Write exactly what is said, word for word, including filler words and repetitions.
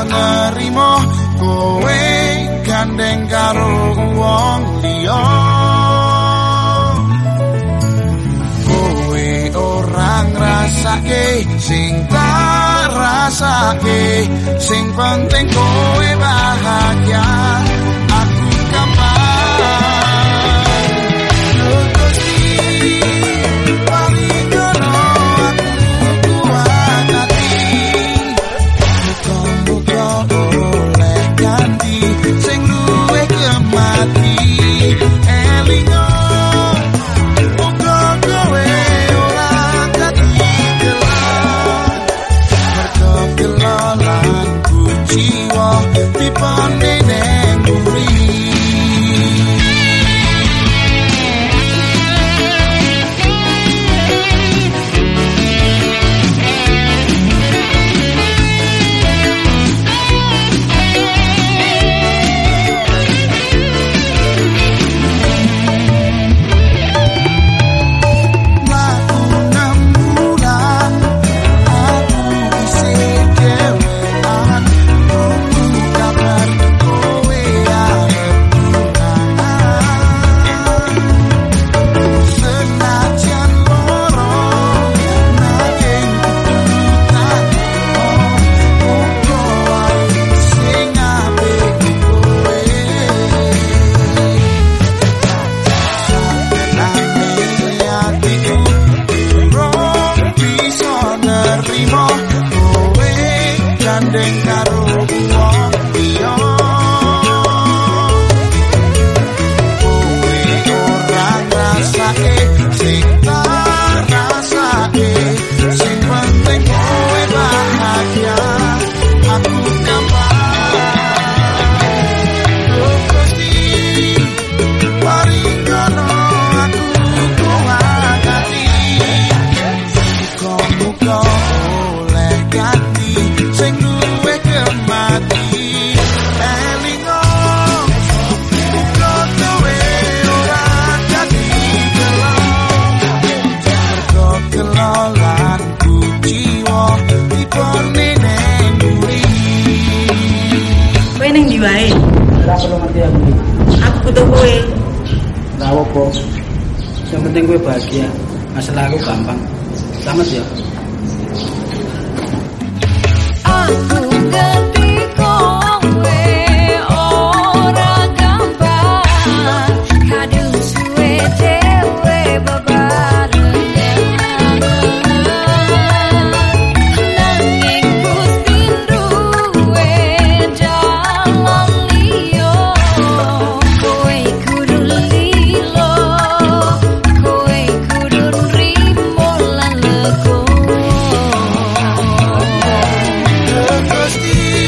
nerimo kowe gandeng karo wong liya. Kowe ora ngrasake sing tak rasake, sing penting kowe bahagia. Aku gampang aku butuh kowe. Lah opo? Yang penting kowe bahagia. Masalah aku gampang. Selamat ya. Aku ngerti kowe ora gampang. Kadung suwe dhewe bebarengan. Nanging Gusti duwe jalan liya. Kowe kudu lilo, kowe kudu nrimo lan lego. Gusti